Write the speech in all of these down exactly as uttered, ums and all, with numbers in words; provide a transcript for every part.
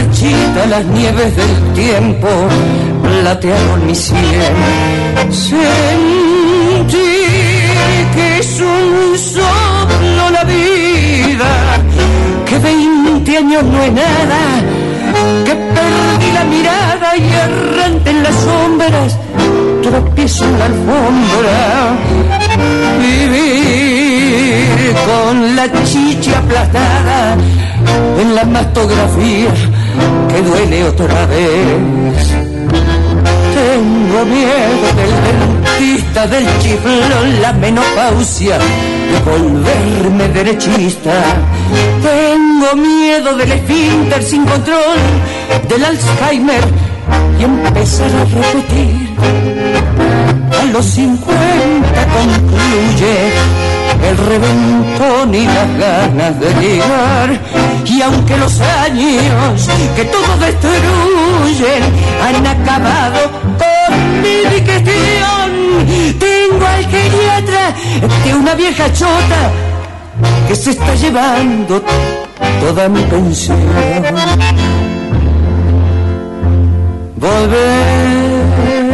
marchita las nieves del tiempo platearon mi sien. Sentí que es un soplo la vida, que veinte años no es nada, que perdí la mirada y errante en las sombras tropiezo en la alfombra. Vivir con la chicha aplastada en la mastografía que duele otra vez. Tengo miedo del dentista, del chiflón, la menopausia, de volverme derechista. Tengo miedo del esfínter sin control, del Alzheimer y empezar a repetir. A los cincuenta concluye el reventón y las ganas de llegar. Y aunque los años que todo destruyen han acabado con mi digestión, tengo al geriatra de una vieja chota que se está llevando toda mi pensión. Volver,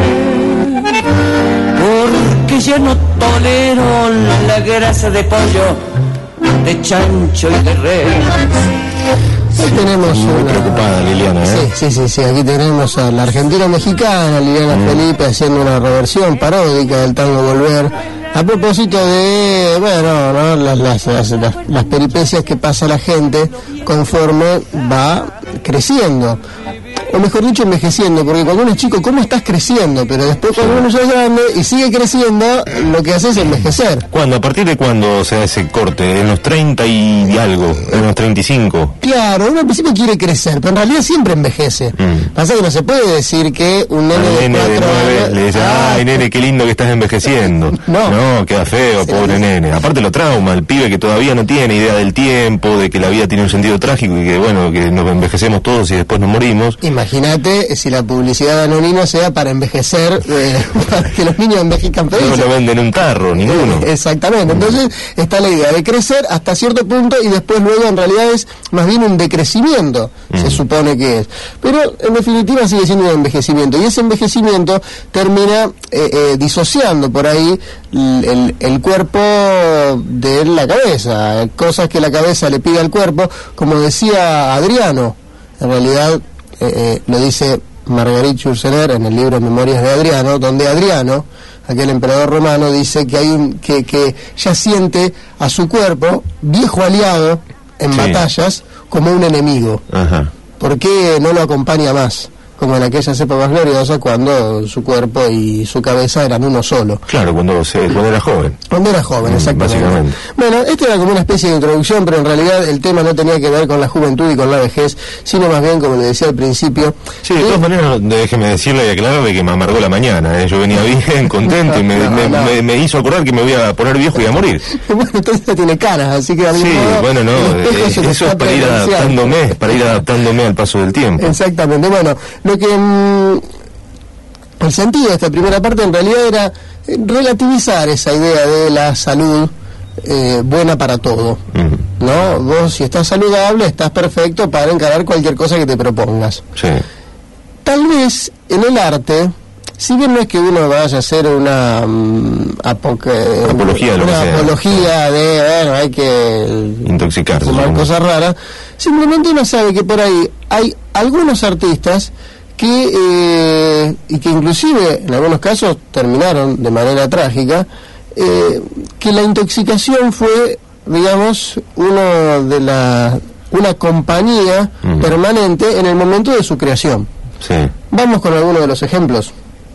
porque ya no tolero la grasa de pollo, de chancho y de res. Aquí tenemos muy una... preocupada Liliana, ¿eh? Sí, sí, sí, sí, aquí tenemos a la argentina mexicana Liliana mm. Felipe haciendo una reversión paródica del tango Volver, a propósito de, bueno, ¿no? las, las, las, las, las peripecias que pasa la gente conforme va creciendo. O mejor dicho, envejeciendo, porque cuando uno es chico, ¿cómo estás creciendo? Pero después cuando uno ya es grande y sigue creciendo, lo que hace es envejecer. ¿Cuándo? ¿A partir de cuándo se da ese corte? ¿En los treinta y algo? ¿En los treinta y cinco? Claro, uno al principio quiere crecer, pero en realidad siempre envejece. Mm. Pasa que no se puede decir que un nene, de nene cuatro años... Le dice, ah, ay, nene, qué lindo que estás envejeciendo. No. No, queda feo, sí, pobre sí. nene. Aparte lo trauma, el pibe que todavía no tiene idea del tiempo, de que la vida tiene un sentido trágico y que, bueno, que nos envejecemos todos y después nos morimos. Imagínate si la publicidad de Anonino sea para envejecer, eh, para que los niños envejezcan felices. No lo venden en un tarro, ninguno. Eh, exactamente, entonces está la idea de crecer hasta cierto punto y después luego en realidad es más bien un decrecimiento, mm. se supone que es. Pero en definitiva sigue siendo un envejecimiento y ese envejecimiento termina eh, eh, disociando por ahí el, el, el cuerpo de la cabeza, cosas que la cabeza le pide al cuerpo, como decía Adriano. En realidad eh, eh, lo dice Marguerite Yourcenar en el libro Memorias de Adriano, donde Adriano, aquel emperador romano, dice que hay un que, que ya siente a su cuerpo, viejo aliado en sí. batallas, como un enemigo. Ajá. ¿Por qué no lo acompaña más? Como en aquellas épocas gloriosas cuando su cuerpo y su cabeza eran uno solo. Claro, cuando, se, cuando era joven. Cuando era joven, exactamente. Básicamente. Bueno, esto era como una especie de introducción, pero en realidad el tema no tenía que ver con la juventud y con la vejez, sino más bien, como le decía al principio... Sí, de eh, todas maneras, déjeme decirle y aclararle que me amargó la mañana, ¿eh? Yo venía bien, contento, y me, no, me, no. Me, me hizo acordar que me voy a poner viejo y a morir. Bueno, entonces ya tiene canas, así que... Sí, modo, bueno, no, eh, eso es para ir adaptándome, para ir adaptándome al paso del tiempo. Exactamente, bueno, lo que... Mmm, el sentido de esta primera parte en realidad era relativizar esa idea de la salud eh, buena para todo, uh-huh. ¿no? Vos si estás saludable estás perfecto para encarar cualquier cosa que te propongas. Sí. Tal vez en el arte, si bien no es que uno vaya a hacer una um, apoque, apología, de, lo una que apología sea. de, bueno, hay que intoxicarse, tomar cosas raras, simplemente uno sabe que por ahí hay algunos artistas que eh, y que inclusive en algunos casos terminaron de manera trágica, eh, que la intoxicación fue, digamos, uno de la una compañía uh-huh. permanente en el momento de su creación. Sí. Vamos con algunos de los ejemplos.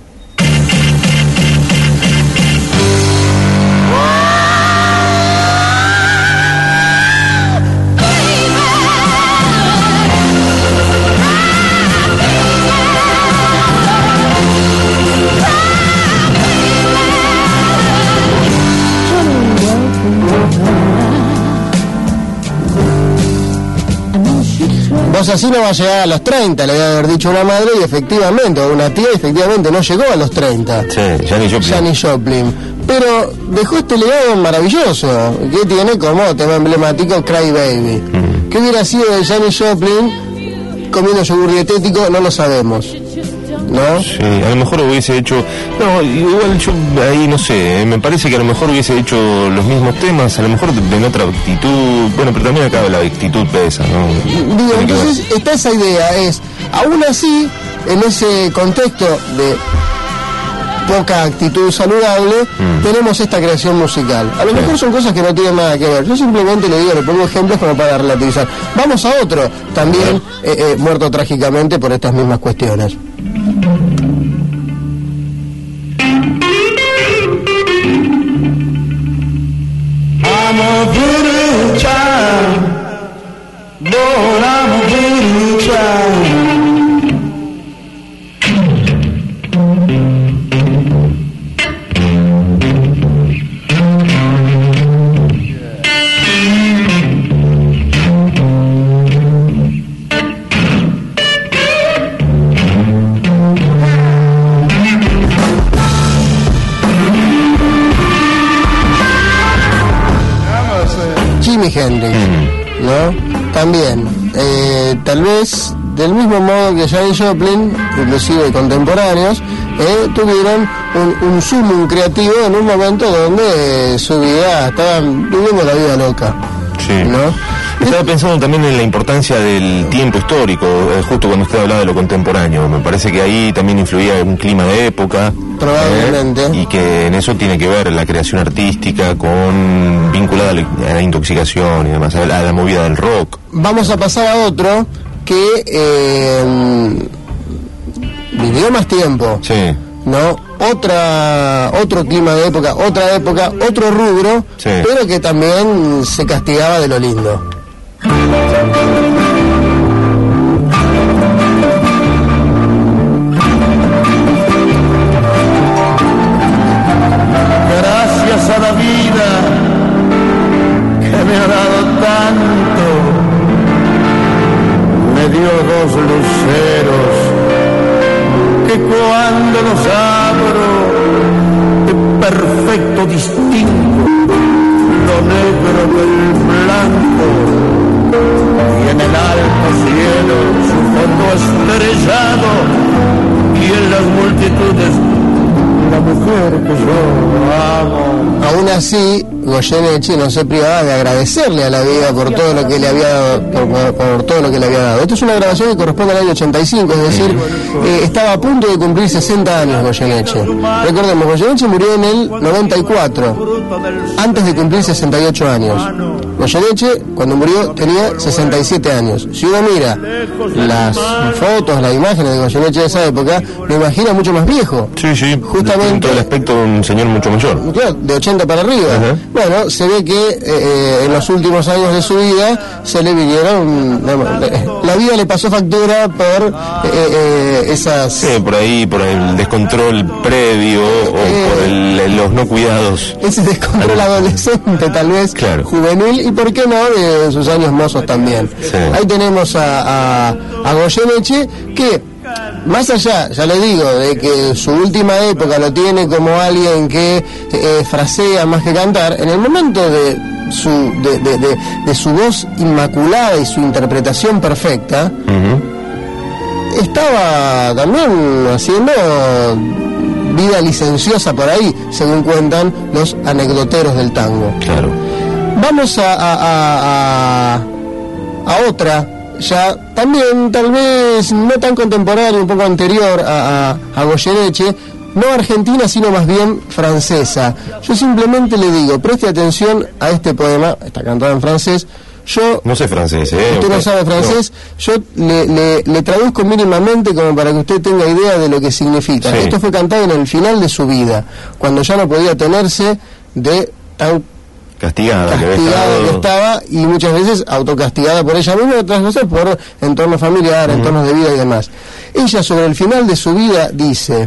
Vos así no va a llegar a los treinta, le debe haber dicho una madre, y efectivamente, o una tía, efectivamente no llegó a los treinta. Sí, Janis Joplin. Janis Joplin. Pero dejó este legado maravilloso, que tiene como tema emblemático Cry Baby. Mm. ¿Qué hubiera sido de Janis Joplin comiendo yogur dietético, no lo sabemos, ¿no? Sí, a lo mejor hubiese hecho... No, igual yo ahí no sé, me parece que a lo mejor hubiese hecho los mismos temas, a lo mejor en otra actitud, bueno, pero también acá la actitud pesa, ¿no? Digo, entonces está esa idea, es, aún así, en ese contexto de poca actitud saludable, mm. tenemos esta creación musical. A lo sí. mejor son cosas que no tienen nada que ver. Yo simplemente le digo, le pongo ejemplos como para relativizar. Vamos a otro, también eh, eh, muerto trágicamente por estas mismas cuestiones. I'm a voodoo child, Lord, I'm a voodoo child. Jimi Hendrix, ¿no? También, eh, tal vez del mismo modo que Janis Joplin, inclusive contemporáneos, eh, tuvieron un, un sumum creativo en un momento donde eh, su vida, estaban viviendo la vida loca, sí. ¿no? Estaba pensando también en la importancia del tiempo histórico, eh, justo cuando usted hablaba de lo contemporáneo. Me parece que ahí también influía un clima de época. Probablemente. Eh, y que en eso tiene que ver la creación artística con vinculada a la, a la intoxicación y demás, a la, a la movida del rock. Vamos a pasar a otro que eh, vivió más tiempo. Sí. ¿No? Otra, otro clima de época, otra época, otro rubro, sí. pero que también se castigaba de lo lindo. Gracias a la vida que me ha dado tanto, me dio dos luceros que cuando los abro de perfecto distingo lo negro del blanco, y en el alto cielo su fondo estrellado, y en las multitudes la mujer que yo amo. Aún así, Goyeneche no se privaba de agradecerle a la vida por todo lo que le había dado, por, por, por todo lo que le había dado. Esto es una grabación que corresponde al año ochenta y cinco, es decir, eh, estaba a punto de cumplir sesenta años Goyeneche. Recordemos, Goyeneche murió en el noventa y cuatro, antes de cumplir sesenta y ocho años. Goyeneche, cuando murió, tenía sesenta y siete años. Si uno mira las fotos, las imágenes de Goyeneche de esa época, lo imagina mucho más viejo. Sí, sí, justamente en todo el aspecto de un señor mucho mayor. Claro, de ochenta para arriba. Uh-huh. Bueno, se ve que eh, en los últimos años de su vida se le vinieron, no, la vida le pasó factura por eh, eh, esas... Sí, por ahí, por el descontrol previo o eh, por el, los no cuidados. Ese descontrol adolescente, tal vez, claro. Juvenil, y por qué no, de sus años mozos también. Sí. Ahí tenemos a, a, a Goyeneche, que más allá, ya le digo, de que su última época lo tiene como alguien que eh, frasea más que cantar, en el momento de su de, de, de, de su voz inmaculada y su interpretación perfecta, uh-huh. estaba también haciendo vida licenciosa por ahí, según cuentan los anecdoteros del tango. Claro. Vamos a, a, a, a, a otra, ya también tal vez no tan contemporánea, un poco anterior a, a, a Goyeneche, no argentina sino más bien francesa. Yo simplemente le digo, preste atención a este poema, está cantado en francés. Yo no sé francés, ¿eh? Usted no sabe francés, no. Yo le, le, le traduzco mínimamente como para que usted tenga idea de lo que significa. Sí. Esto fue cantado en el final de su vida, cuando ya no podía tenerse de tan castigada, castigada que, que estaba, y muchas veces autocastigada por ella misma y otras cosas por entorno familiar, uh-huh. entornos de vida y demás. Ella sobre el final de su vida dice: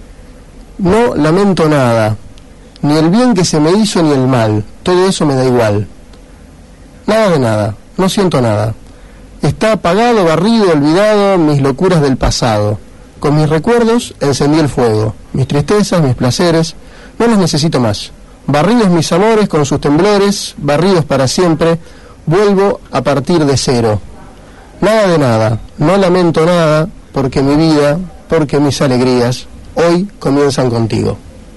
no lamento nada, ni el bien que se me hizo ni el mal, todo eso me da igual. Nada de nada, no siento nada. Está apagado, barrido, olvidado mis locuras del pasado. Con mis recuerdos encendí el fuego, mis tristezas, mis placeres, no los necesito más. Barridos mis amores con sus temblores, barridos para siempre, vuelvo a partir de cero. Nada de nada, no lamento nada, porque mi vida, porque mis alegrías, hoy comienzan contigo.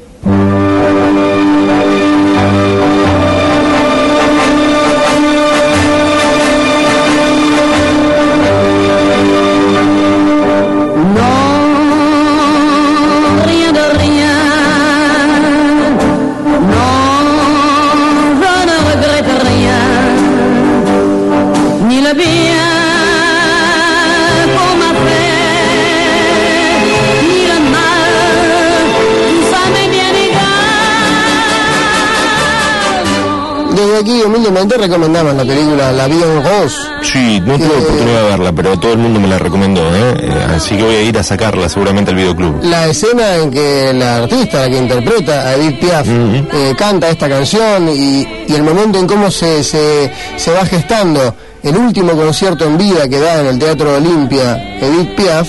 Desde aquí humildemente recomendamos la película La Vie en Rose. Sí, no tuve eh, oportunidad de verla, pero todo el mundo me la recomendó, ¿eh? Eh, así que voy a ir a sacarla seguramente al videoclub. La escena en que la artista, la que interpreta a Edith Piaf, uh-huh. eh, canta esta canción y, y el momento en cómo se, se, se va gestando el último concierto en vida que da en el Teatro Olimpia Edith Piaf,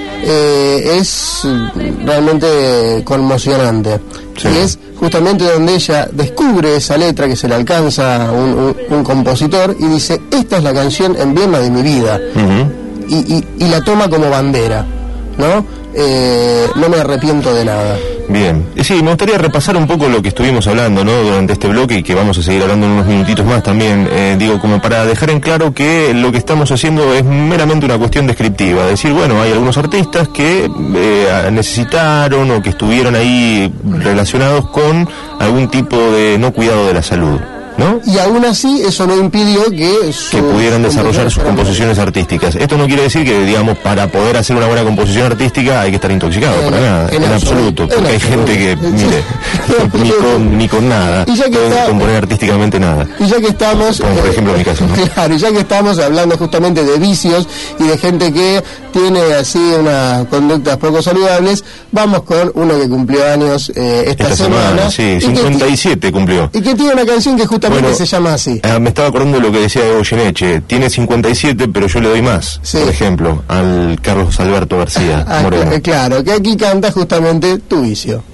eh, es realmente conmocionante. Sí. Y es justamente donde ella descubre esa letra que se le alcanza a un, un, un compositor y dice, esta es la canción emblema de mi vida. Uh-huh. y, y, y la toma como bandera, ¿no? Eh, no me arrepiento de nada. Bien, sí, me gustaría repasar un poco lo que estuvimos hablando, ¿no?, durante este bloque, y que vamos a seguir hablando en unos minutitos más también, eh, digo, como para dejar en claro que lo que estamos haciendo es meramente una cuestión descriptiva, decir, bueno, hay algunos artistas que eh, necesitaron o que estuvieron ahí relacionados con algún tipo de no cuidado de la salud, ¿no? Y aún así eso no impidió que su, que pudieran desarrollar sus composiciones artísticas. Esto no quiere decir que, digamos, para poder hacer una buena composición artística hay que estar intoxicado, en, para nada, en, en absoluto, porque en hay absoluto. gente que, mire, ni, con, ni con nada y ya que puede está, componer artísticamente nada. Y ya que estamos, como por ejemplo en mi caso, ¿no? Claro, y ya que estamos hablando justamente de vicios y de gente que tiene así unas conductas poco saludables, vamos con uno que cumplió años eh, esta, esta semana, semana, sí, cincuenta y siete y cumplió. Y que tiene una canción que justamente Bueno, se llama así. Eh, me estaba acordando de lo que decía de Goyeneche. Tiene cincuenta y siete, pero yo le doy más, sí. Por ejemplo, al Carlos Alberto García ah, Moreno. Claro, que aquí canta justamente Tu Vicio.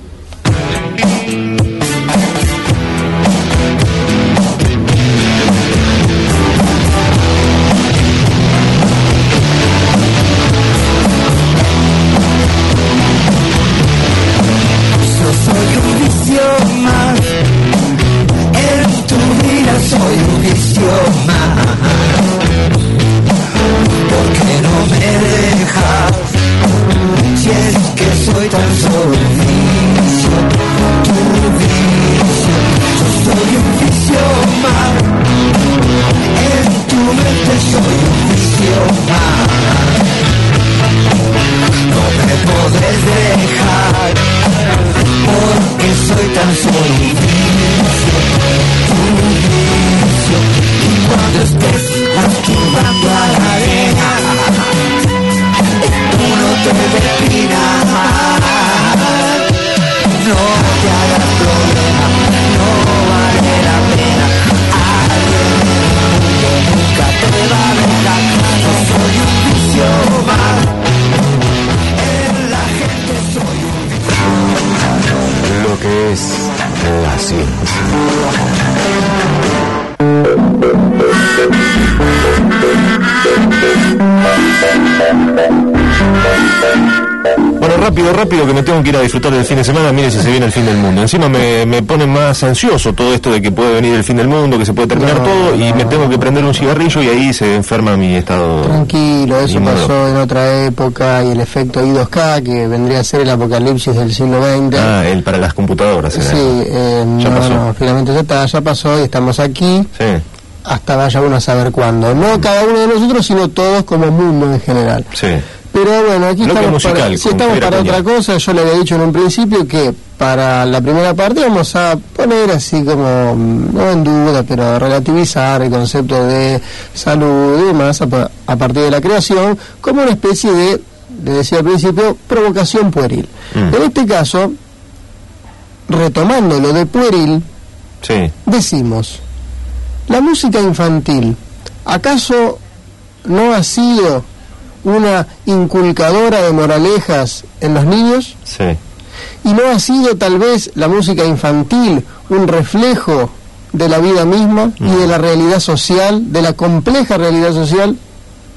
Rápido, rápido, que me tengo que ir a disfrutar del fin de semana. Mire si se viene el fin del mundo. Encima me, me pone más ansioso todo esto de que puede venir el fin del mundo, que se puede terminar no, todo, y no. me tengo que prender un cigarrillo y ahí se enferma mi estado. Tranquilo, eso pasó en otra época, y el efecto I dos K, que vendría a ser el apocalipsis del siglo veinte. Ah, el para las computadoras. Sí, eh, ya no, pasó. No, finalmente ya está, ya pasó y estamos aquí. Sí. Hasta vaya uno a saber cuándo. No cada uno de nosotros, sino todos como mundo en general. Sí. Pero bueno, aquí Bloque estamos musical, para, si estamos para otra cosa. Yo le había dicho en un principio que para la primera parte vamos a poner así como, no en duda, pero relativizar el concepto de salud y demás a, a partir de la creación, como una especie de, le decía al principio, provocación pueril. Mm. En este caso, retomando lo de pueril, sí. decimos, la música infantil, ¿acaso no ha sido una inculcadora de moralejas en los niños? Sí. ¿Y no ha sido tal vez la música infantil un reflejo de la vida misma mm. y de la realidad social, de la compleja realidad social?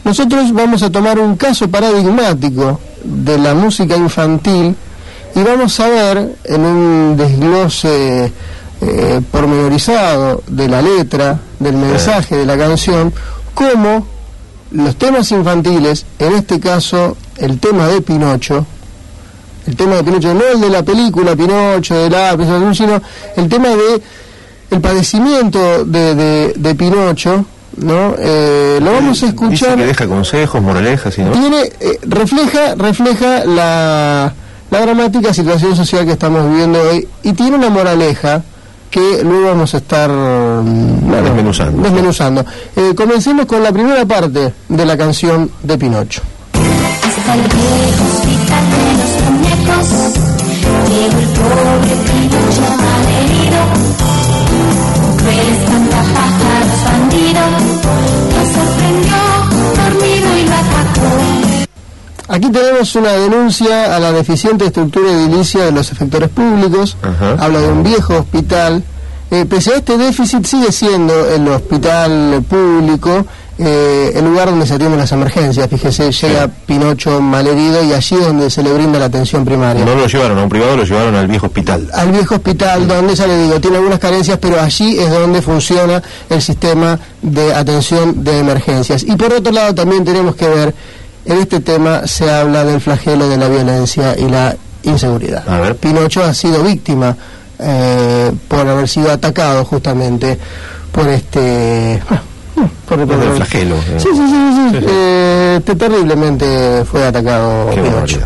nosotros vamos a tomar un caso paradigmático de la música infantil y vamos a ver en un desglose eh, pormenorizado de la letra, del mensaje de la canción, cómo los temas infantiles, en este caso el tema de Pinocho, el tema de Pinocho, no el de la película Pinocho, de la sino el tema de el padecimiento de, de, de Pinocho, ¿no? Eh, lo vamos a escuchar. Dice que deja consejos, moralejas, ¿no? Tiene, eh, refleja, refleja la, la dramática situación social que estamos viviendo hoy y tiene una moraleja que luego vamos a estar bueno, desmenuzando. desmenuzando. Eh, comencemos con la primera parte de la canción de Pinocho. Hasta el viejo hospital de los muñecos llegó el pobre Pinocho malherido. Un cruel espantapájaros bandido lo sorprendió dormido y lo atacó. Aquí tenemos una denuncia a la deficiente estructura edilicia de los efectores públicos. Ajá. Habla de un viejo hospital. Eh, pese a este déficit, sigue siendo el hospital público eh, el lugar donde se atienden las emergencias. Fíjese, llega sí. Pinocho malherido y allí es donde se le brinda la atención primaria. No lo llevaron a un privado, lo llevaron al viejo hospital. Al viejo hospital, sí. Donde, ya le digo, tiene algunas carencias, pero allí es donde funciona el sistema de atención de emergencias. Y por otro lado también tenemos que ver, en este tema se habla del flagelo de la violencia y la inseguridad. A ver. Pinocho ha sido víctima eh, por haber sido atacado justamente por este... Por el, por el flagelo. Eh. Sí, sí, sí, sí. sí, sí. Eh, este, terriblemente fue atacado Qué Pinocho.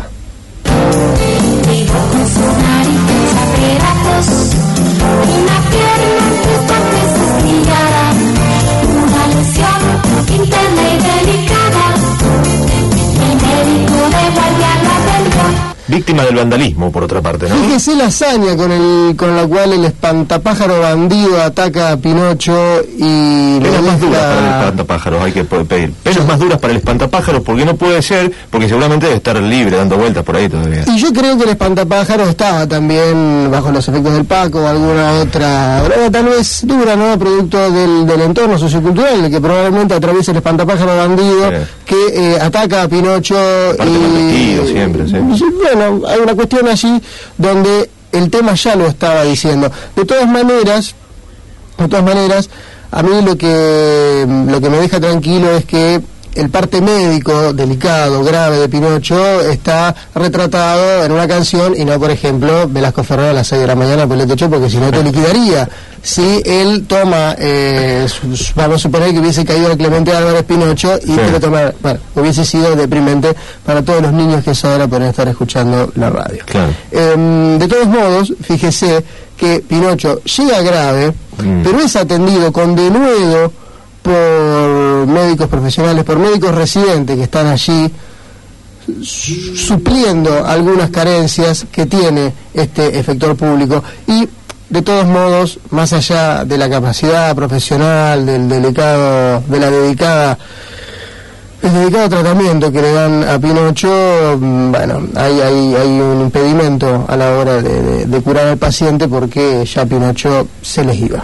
Una pierna tres veces brillada, una lesión interna y delicada. El médico de guardia la atendió. Víctima del vandalismo, por otra parte, ¿no? Fíjese la hazaña con el con la cual el espantapájaro bandido ataca a Pinocho y... Penas más duras para el espantapájaros, hay que pedir. Penas más duras para el espantapájaros, porque no puede ser, porque seguramente debe estar libre, dando vueltas por ahí todavía. Y yo creo que el espantapájaros estaba también bajo los efectos del Paco o alguna otra droga, tal vez dura, ¿no? Producto del, del entorno sociocultural, que probablemente atraviesa el espantapájaro bandido, sí. que eh, ataca a Pinocho. Aparte y vestido siempre, sí. Y, bueno, hay una cuestión allí donde el tema ya lo estaba diciendo. De todas maneras, de todas maneras, a mí lo que lo que me deja tranquilo es que el parte médico delicado, grave de Pinocho está retratado en una canción y no, por ejemplo, Velasco Ferrer a las seis de la mañana por el techo, porque si no te liquidaría. Si él toma, eh, su, vamos a suponer que hubiese caído Clemente Álvarez Pinocho y sí. Pero tomar, bueno, hubiese sido deprimente para todos los niños que ahora pueden estar escuchando la radio. Claro. Eh, de todos modos, fíjese que Pinocho llega grave, mm. pero es atendido con denuedo por médicos profesionales, por médicos residentes que están allí supliendo algunas carencias que tiene este efector público. Y de todos modos, más allá de la capacidad profesional, del delicado, de la dedicada, el dedicado tratamiento que le dan a Pinocho, bueno, hay, hay, hay un impedimento a la hora de, de, de curar al paciente, porque ya Pinocho se les iba.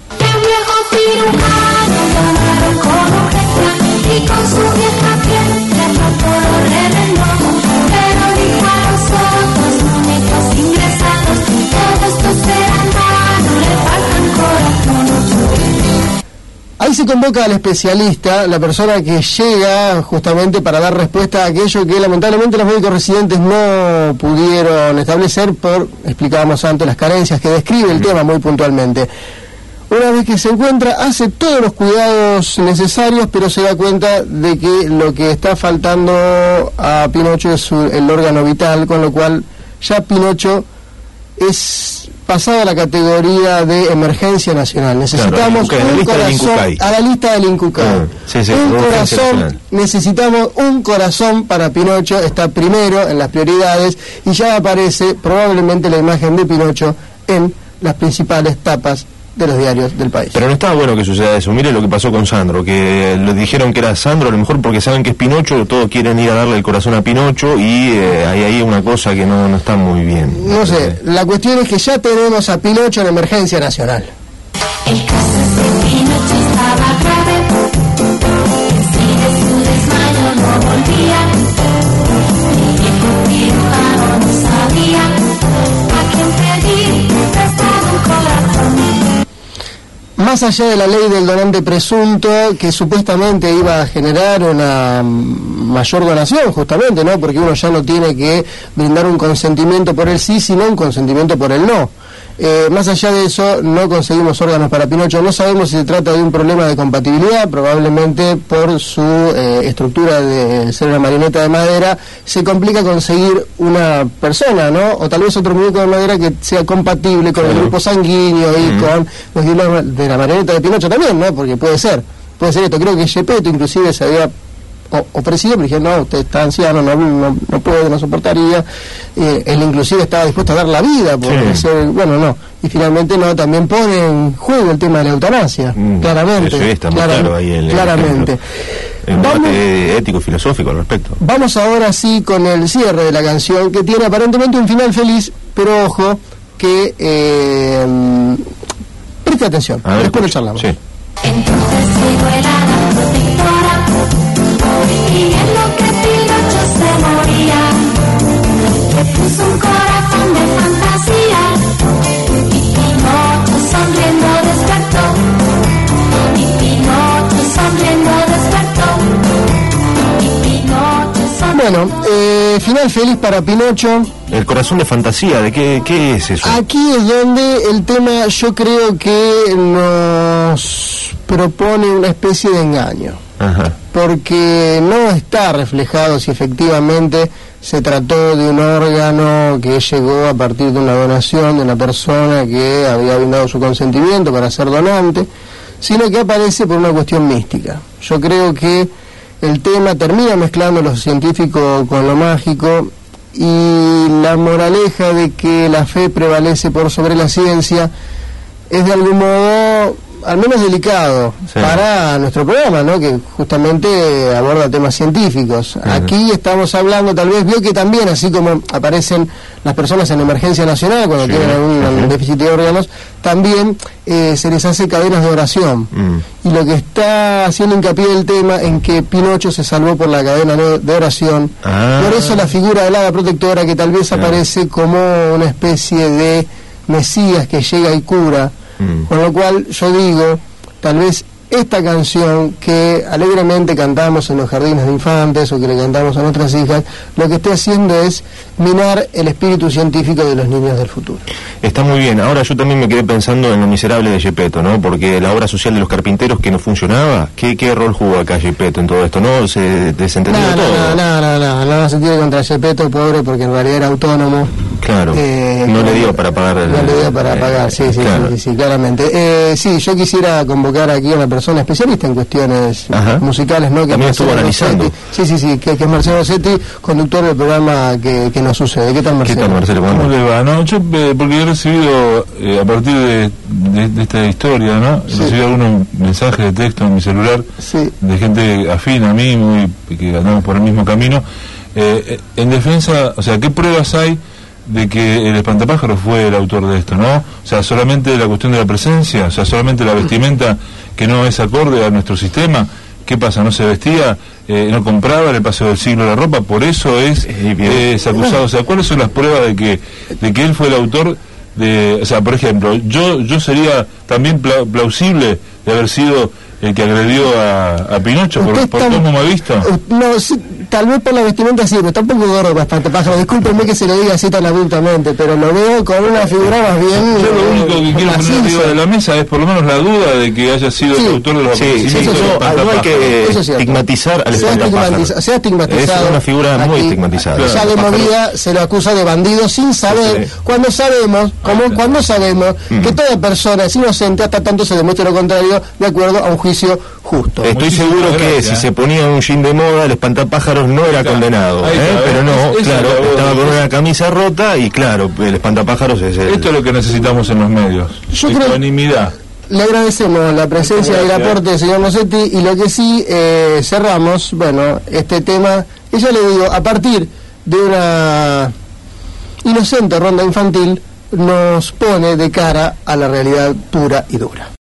Tomaron como jefa y con su vieja piel dejó todo reventado, pero dijo a los otros muñecos ingresados, todos estos serán malos, le faltan corazón. Ahí se convoca al especialista, la persona que llega justamente para dar respuesta a aquello que lamentablemente los médicos residentes no pudieron establecer por, explicábamos antes, las carencias que describe el tema muy puntualmente. Una vez que se encuentra, hace todos los cuidados necesarios, pero se da cuenta de que lo que está faltando a Pinocho es su, el órgano vital, con lo cual ya Pinocho es pasado a la categoría de emergencia nacional. Necesitamos claro, un corazón a la lista del INCUCAI. Ah, sí, sí, un corazón, necesitamos un corazón para Pinocho, está primero en las prioridades y ya aparece probablemente la imagen de Pinocho en las principales tapas de los diarios del país. Pero no estaba bueno que suceda eso. Mire lo que pasó con Sandro, que le dijeron que era Sandro, a lo mejor porque saben que es Pinocho, todos quieren ir a darle el corazón a Pinocho y eh, hay ahí una cosa que no, no está muy bien. No sé, la cuestión es que ya tenemos a Pinocho en emergencia nacional. El caso es que Pinocho estaba grave, sigue su desmayo. más allá de la ley del donante presunto, que supuestamente iba a generar una mayor donación, justamente, ¿no? Porque uno ya no tiene que brindar un consentimiento por el sí, sino un consentimiento por el no. Eh, más allá de eso, no conseguimos órganos para Pinocho. No sabemos si se trata de un problema de compatibilidad, probablemente por su eh, estructura de ser una marioneta de madera, se complica conseguir una persona, ¿no? O tal vez otro muñeco de madera que sea compatible con el grupo sanguíneo y mm. con los hilos de la marioneta de Pinocho también, ¿no? Porque puede ser, puede ser esto. Creo que Gepetto inclusive se había ofrecido, pero dije, no, usted está anciano, no, no, no puede, no soportaría. Eh, él inclusive estaba dispuesto a dar la vida por sí. ser, bueno, no. Y finalmente no, también pone en juego el tema de la eutanasia, mm, claramente. Eso está muy clara, claro ahí el, claramente. El, el debate ético, filosófico al respecto. Vamos ahora sí con el cierre de la canción, que tiene aparentemente un final feliz, pero ojo, que eh, preste atención, ver, después lo charlamos. Sí. Entonces llegó el hada protectora, y en lo que Pinocho se moría, le puso un corazón de fantasía, y Pinocho sonriendo despertó, y Pinocho sonriendo despertó, y Pinocho sonriendo. Bueno, eh, final feliz para Pinocho. El corazón de fantasía, ¿de qué, qué es eso? Aquí es donde el tema yo creo que nos propone una especie de engaño. Ajá. Porque no está reflejado si efectivamente se trató de un órgano que llegó a partir de una donación de una persona que había brindado su consentimiento para ser donante, sino que aparece por una cuestión mística. Yo creo que el tema termina mezclando lo científico con lo mágico, y la moraleja de que la fe prevalece por sobre la ciencia es de algún modo al menos delicado sí. para nuestro programa, ¿no? Que justamente aborda temas científicos. Uh-huh. Aquí estamos hablando, tal vez vio que también, así como aparecen las personas en emergencia nacional cuando sí. tienen algún uh-huh. déficit de órganos, también eh, se les hace cadenas de oración. Uh-huh. Y lo que está haciendo hincapié el tema en que Pinocho se salvó por la cadena de oración. Uh-huh. Por eso la figura del hada protectora, que tal vez uh-huh. aparece como una especie de Mesías que llega y cura. Mm. Con lo cual yo digo, tal vez esta canción que alegremente cantamos en los jardines de infantes o que le cantamos a nuestras hijas, lo que esté haciendo es minar el espíritu científico de los niños del futuro. Está muy bien. Ahora yo también me quedé pensando en Lo Miserable de Gepetto, ¿no? Porque la obra social de los carpinteros que no funcionaba, ¿qué, qué rol jugó acá Gepetto en todo esto? ¿No? ¿Se desentendió no, todo? No, no, no, no, no, no se tiene contra Gepetto, pobre, porque en realidad era autónomo. Claro, eh, no le dio para pagar. El, no le dio para eh, pagar, sí, sí, claro. sí, sí, sí, claramente. Eh, sí, yo quisiera convocar aquí a una persona especialista en cuestiones Ajá. musicales, ¿no? Que también estuvo analizando. Sí, sí, sí, que, que es Marcelo Setti, conductor del programa que, que nos sucede. ¿Qué tal, Marcelo? ¿Qué tal, Marcelo? ¿Cómo le va? No, yo, eh, porque he recibido, eh, a partir de, de, de esta historia, ¿no? He sí. recibido algunos mensajes de texto en mi celular sí. de gente afín a mí, muy, que andamos por el mismo camino. Eh, en defensa, o sea, ¿qué pruebas hay de que el espantapájaros fue el autor de esto, ¿no? O sea, solamente la cuestión de la presencia, o sea, solamente la vestimenta que no es acorde a nuestro sistema. ¿Qué pasa? ¿No se vestía? Eh, ¿No compraba en el Paseo del Siglo la ropa? Por eso es, eh, es acusado. O sea, ¿cuáles son las pruebas de que de que él fue el autor de... O sea, por ejemplo, yo yo sería también pla plausible de haber sido el que agredió a, a Pinocho, por, por cómo me ha visto. No, sí, tal vez por la vestimenta sí, pero está un poco gordo bastante pájaro. Discúlpenme que se lo diga así tan abruptamente, pero lo veo con una figura más bien... Yo lo único que quiero poner arriba de la mesa es por lo menos la duda de que haya sido sí, el autor de los sí, sí, eso, eso, no hay que estigmatizar al espantapájaros. Se ha estigmatizado. Es una figura aquí, muy estigmatizada. Claro, ya de movida se lo acusa de bandido sin saber, sí. cuando sabemos, como ah, cuando sabemos mm. que toda persona es inocente hasta tanto se demuestre lo contrario de acuerdo a un juicio justo. Estoy Muchísimas seguro que gracias. si se ponía un jean de moda, el espantapájaros no era claro. condenado, ¿eh? Está, pero no, es, claro, es estaba con una camisa rota y claro, el espantapájaros es el... Esto es lo que necesitamos en los medios, Yo ecuanimidad. Le agradecemos la presencia y el aporte del señor Nocetti, y lo que sí eh, cerramos, bueno, este tema, que ya le digo, a partir de una inocente ronda infantil, nos pone de cara a la realidad pura y dura.